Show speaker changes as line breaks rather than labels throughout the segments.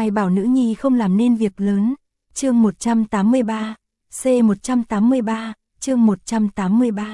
Ai bảo nữ nhi không làm nên việc lớn. Chương 183, C183, chương 183.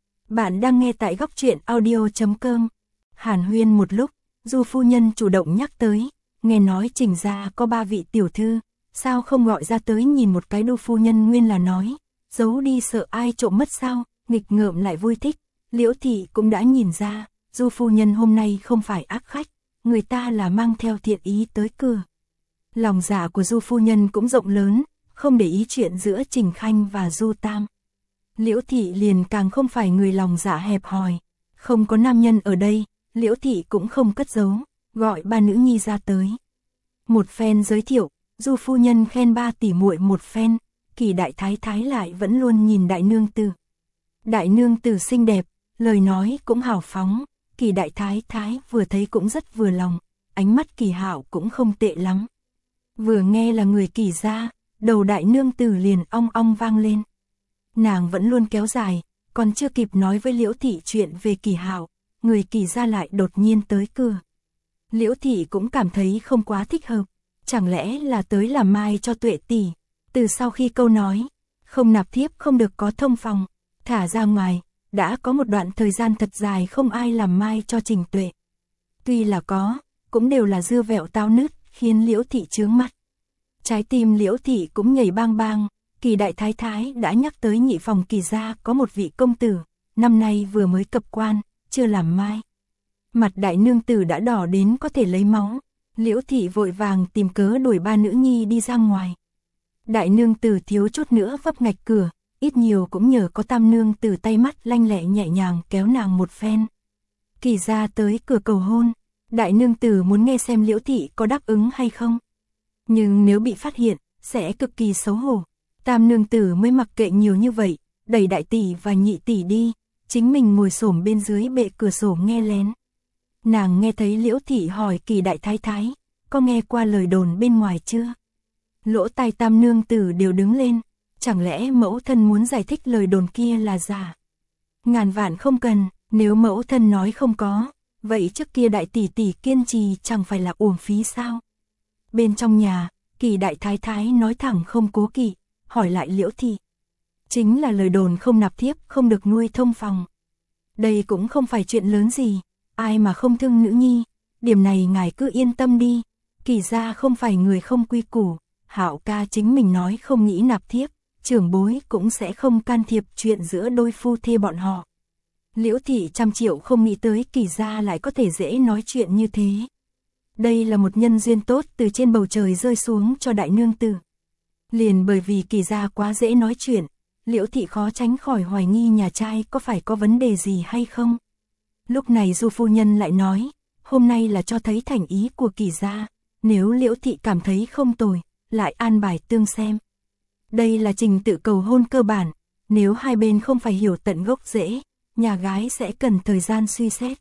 Bạn đang nghe tại góc truyện audio.com. Hàn huyên một lúc, Du phu nhân chủ động nhắc tới, nghe nói Trình gia có 3 vị tiểu thư, sao không gọi ra tới nhìn một cái. Du phu nhân nguyên là nói, giấu đi sợ ai trộm mất sao, nghịch ngợm lại vui thích. Liễu thị cũng đã nhìn ra, Du phu nhân hôm nay không phải ác khách, người ta là mang theo thiện ý tới cửa. Lòng dạ của Du phu nhân cũng rộng lớn, không để ý chuyện giữa Trình Khanh và Du Tam. Liễu thị liền càng không phải người lòng dạ hẹp hòi, không có nam nhân ở đây, Liễu thị cũng không cất giấu, gọi 3 nữ nhi ra tới. Một phen giới thiệu, Du phu nhân khen 3 tỷ muội một phen, Kỳ đại thái thái lại vẫn luôn nhìn đại nương tử. Đại nương tử xinh đẹp, lời nói cũng hào phóng, Kỳ đại thái thái vừa thấy cũng rất vừa lòng, ánh mắt Kỳ Hạo cũng không tệ lắm. Vừa nghe là người Kỳ gia, đầu đại nương tử liền ong ong vang lên. Nàng vẫn luôn kéo dài, còn chưa kịp nói với Liễu thị chuyện về Kỳ Hạo, người Kỳ gia lại đột nhiên tới cửa. Liễu thị cũng cảm thấy không quá thích hợp, chẳng lẽ là tới làm mai cho Tuệ tỷ. Từ sau khi câu nói, không nạp thiếp không được có thông phòng, thả ra ngoài, đã có một đoạn thời gian thật dài không ai làm mai cho Trình Tuệ. Tuy là có, cũng đều là dưa vẹo táo nứt, khiến Liễu thị chướng mắt. Trái tim Liễu thị cũng nhảy bang bang, Kỳ đại thái thái đã nhắc tới nhị phòng Kỳ gia có một vị công tử, năm nay vừa mới cập quan, chưa làm mai. Mặt đại nương tử đã đỏ đến có thể lấy máu, Liễu thị vội vàng tìm cớ đuổi 3 nữ nhi đi ra ngoài. Đại nương tử thiếu chút nữa vấp ngạch cửa, ít nhiều cũng nhờ có tam nương tử tay mắt lanh lẹ nhẹ nhàng kéo nàng một phen. Kỳ gia tới cửa cầu hôn, đại nương tử muốn nghe xem Liễu thị có đáp ứng hay không. Nhưng nếu bị phát hiện, sẽ cực kỳ xấu hổ. Tam nương tử mới mặc kệ nhiều như vậy, đẩy đại tỷ và nhị tỷ đi, chính mình ngồi xổm bên dưới bệ cửa sổ nghe lén. Nàng nghe thấy Liễu thị hỏi Kỳ đại thái thái, có nghe qua lời đồn bên ngoài chưa? Lỗ tai tam nương tử đều đứng lên, chẳng lẽ mẫu thân muốn giải thích lời đồn kia là giả? Ngàn vạn không cần, nếu mẫu thân nói không có, vậy trước kia đại tỷ tỷ kiên trì chẳng phải là uổng phí sao? Bên trong nhà, Kỳ đại thái thái nói thẳng không cố kỵ, hỏi lại Liễu thị. Chính là lời đồn không nạp thiếp không được nuôi thông phòng. Đây cũng không phải chuyện lớn gì, ai mà không thương nữ nhi, điểm này ngài cứ yên tâm đi. Kỳ gia không phải người không quy củ, Hạo ca chính mình nói không nghĩ nạp thiếp, trưởng bối cũng sẽ không can thiệp chuyện giữa đôi phu thê bọn họ. Liễu thị trăm triệu không nghĩ tới Kỳ gia lại có thể dễ nói chuyện như thế. Đây là một nhân duyên tốt từ trên bầu trời rơi xuống cho đại nương tử. Liền bởi vì Kỳ gia quá dễ nói chuyện, Liễu thị khó tránh khỏi hoài nghi nhà trai có phải có vấn đề gì hay không. Lúc này Du phu nhân lại nói, hôm nay là cho thấy thành ý của Kỳ gia, nếu Liễu thị cảm thấy không tồi, lại an bài tương xem. Đây là trình tự cầu hôn cơ bản, nếu hai bên không phải hiểu tận gốc rễ, nhà gái sẽ cần thời gian suy xét.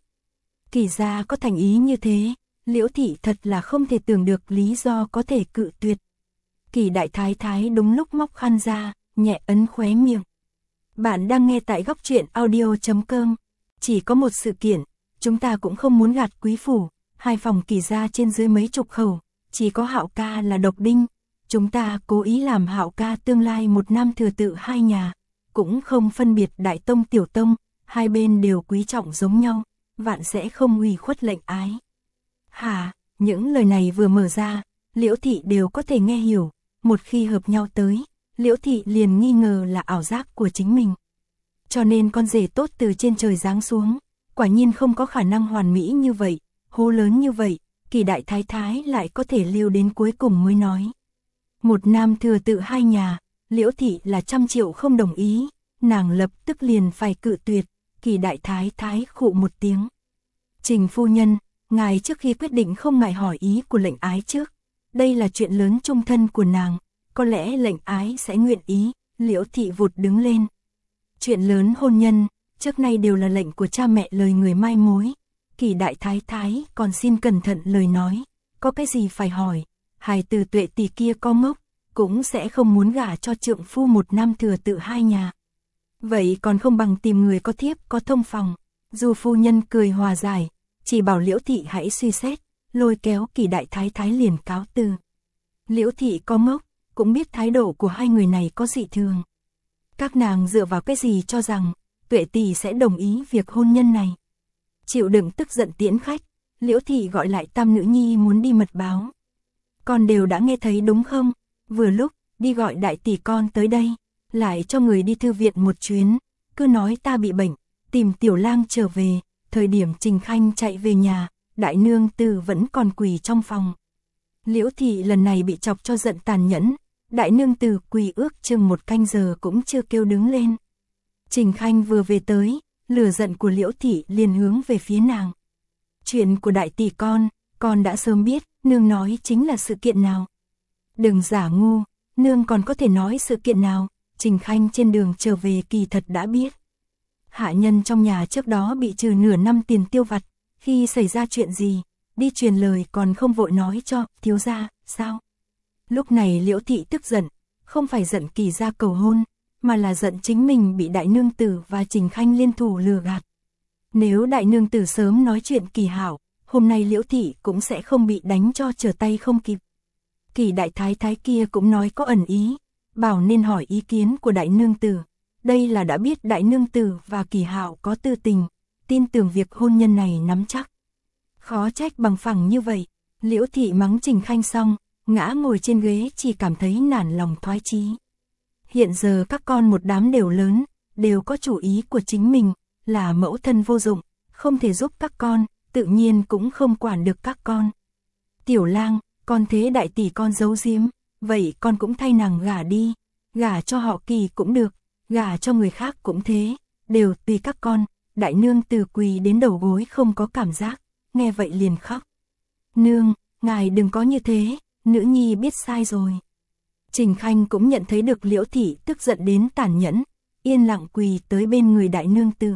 Kỳ gia có thành ý như thế, Liễu thị thật là không thể tưởng được lý do có thể cự tuyệt. Kỳ đại thái thái đúng lúc móc khăn ra, nhẹ ấn khóe miệng. Bạn đang nghe tại góc truyện audio.com. Chỉ có một sự kiện, chúng ta cũng không muốn gạt quý phủ, 2 phòng Kỳ gia trên dưới mấy chục khẩu, chỉ có Hạo ca là độc đinh. Chúng ta cố ý làm Hạo ca tương lai một năm thừa tự 2 nhà, cũng không phân biệt đại tông tiểu tông, hai bên đều quý trọng giống nhau, vạn sẽ không ủy khuất lệnh ái. Hả, những lời này vừa mở ra, Liễu thị đều có thể nghe hiểu, một khi hợp nhau tới, Liễu thị liền nghi ngờ là ảo giác của chính mình. Cho nên con rể tốt từ trên trời giáng xuống, quả nhiên không có khả năng hoàn mỹ như vậy, hố lớn như vậy, Kỳ đại thái thái lại có thể lưu đến cuối cùng mới nói. Một nam thừa tự 2 nhà, Liễu thị là trăm triệu không đồng ý, nàng lập tức liền phải cự tuyệt. Kỳ đại thái thái khụ một tiếng. Trình phu nhân, ngài trước khi quyết định không ngại hỏi ý của lệnh ái trước. Đây là chuyện lớn chung thân của nàng, có lẽ lệnh ái sẽ nguyện ý. Liễu thị vụt đứng lên. Chuyện lớn hôn nhân, trước nay đều là lệnh của cha mẹ lời người mai mối. Kỳ đại thái thái còn xin cẩn thận lời nói, có cái gì phải hỏi. Hài từ Tuệ tỷ kia có ngốc, cũng sẽ không muốn gả cho trượng phu một năm thừa tự 2 nhà. Vậy còn không bằng tìm người có thiếp có thông phòng. Du phu nhân cười hòa giải, chỉ bảo Liễu thị hãy suy xét, lôi kéo Kỳ đại thái thái liền cáo từ. Liễu thị có ngốc, cũng biết thái độ của hai người này có dị thường. Các nàng dựa vào cái gì cho rằng Tuệ tỷ sẽ đồng ý việc hôn nhân này. Chịu đựng tức giận tiễn khách, Liễu thị gọi lại tam nữ nhi muốn đi mật báo. Con đều đã nghe thấy đúng không? Vừa lúc, đi gọi đại tỷ con tới đây, lại cho người đi thư viện một chuyến, cứ nói ta bị bệnh, tìm tiểu lang trở về, thời điểm Trình Khanh chạy về nhà, đại nương tử vẫn còn quỳ trong phòng. Liễu thị lần này bị chọc cho giận tàn nhẫn, đại nương tử quỳ ước chừng 1 canh giờ cũng chưa kêu đứng lên. Trình Khanh vừa về tới, lửa giận của Liễu thị liền hướng về phía nàng. Chuyện của đại tỷ con đã sớm biết, nương nói chính là sự kiện nào. Đừng giả ngu, nương còn có thể nói sự kiện nào, Trình Khanh trên đường trở về kỳ thật đã biết. Hạ nhân trong nhà trước đó bị trừ nửa năm tiền tiêu vặt, khi xảy ra chuyện gì, đi truyền lời còn không vội nói cho thiếu gia, sao? Lúc này Liễu thị tức giận, không phải giận Kỳ gia cầu hôn, mà là giận chính mình bị đại nương tử và Trình Khanh liên thủ lừa gạt. Nếu đại nương tử sớm nói chuyện Kỳ hảo, hôm nay Liễu thị cũng sẽ không bị đánh cho trở tay không kịp. Kỳ đại thái thái kia cũng nói có ẩn ý, bảo nên hỏi ý kiến của đại nương tử. Đây là đã biết đại nương tử và Kỳ hạo có tư tình, tin tưởng việc hôn nhân này nắm chắc. Khó trách bằng phẳng như vậy, Liễu thị mắng Trình Khanh xong, ngã ngồi trên ghế chỉ cảm thấy nản lòng thoái chí. Hiện giờ các con một đám đều lớn, đều có chủ ý của chính mình, là mẫu thân vô dụng, không thể giúp các con, tự nhiên cũng không quản được các con. Tiểu lang, con thế đại tỷ con giấu giếm, vậy con cũng thay nàng gả đi, gả cho họ Kỳ cũng được, gả cho người khác cũng thế, đều tùy các con. Đại nương từ quỳ đến đầu gối không có cảm giác, nghe vậy liền khóc. Nương, ngài đừng có như thế, nữ nhi biết sai rồi. Trình Khanh cũng nhận thấy được Liễu thị tức giận đến tàn nhẫn, yên lặng quỳ tới bên người đại nương tử.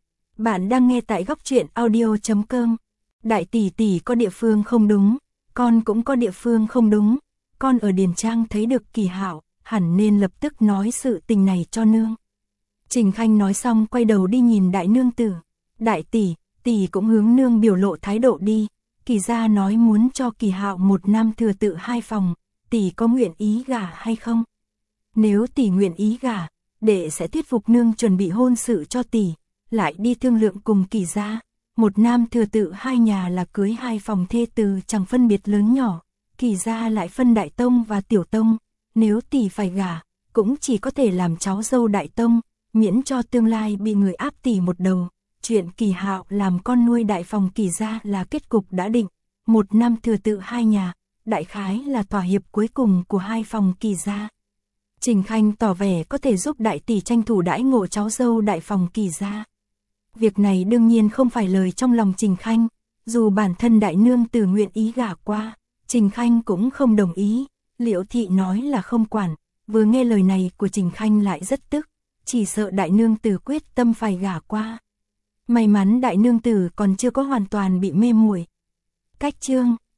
Bạn đang nghe tại góc truyện audio.com. Đại tỷ tỷ có địa phương không đúng, con cũng có địa phương không đúng, con ở Điền Trang thấy được Kỳ hạo, hẳn nên lập tức nói sự tình này cho nương. Trình Khanh nói xong quay đầu đi nhìn đại nương tử. Đại tỷ cũng hướng nương biểu lộ thái độ đi. Kỳ gia nói muốn cho Kỳ hạo 1 năm thừa tự 2 phòng, tỷ có nguyện ý gả hay không? Nếu tỷ nguyện ý gả, đệ sẽ thuyết phục nương chuẩn bị hôn sự cho tỷ, lại đi thương lượng cùng Kỳ gia. 1 năm thừa tự 2 nhà là cưới 2 phòng thê từ chẳng phân biệt lớn nhỏ, Kỳ gia lại phân đại tông và tiểu tông, nếu tỷ phải gả, cũng chỉ có thể làm cháu dâu đại tông, miễn cho tương lai bị người áp tỷ một đầu. Chuyện Kỳ hạo làm con nuôi đại phòng Kỳ gia là kết cục đã định, 1 năm thừa tự 2 nhà, đại khái là thỏa hiệp cuối cùng của 2 phòng Kỳ gia. Trình Khanh tỏ vẻ có thể giúp đại tỷ tranh thủ đãi ngộ cháu dâu đại phòng Kỳ gia. Việc này đương nhiên không phải lời trong lòng Trình Khanh, dù bản thân đại nương tử nguyện ý gả qua, Trình Khanh cũng không đồng ý. Liễu thị nói là không quản, vừa nghe lời này của Trình Khanh lại rất tức, chỉ sợ đại nương tử quyết tâm phải gả qua. May mắn đại nương tử còn chưa có hoàn toàn bị mê muội. Cách chương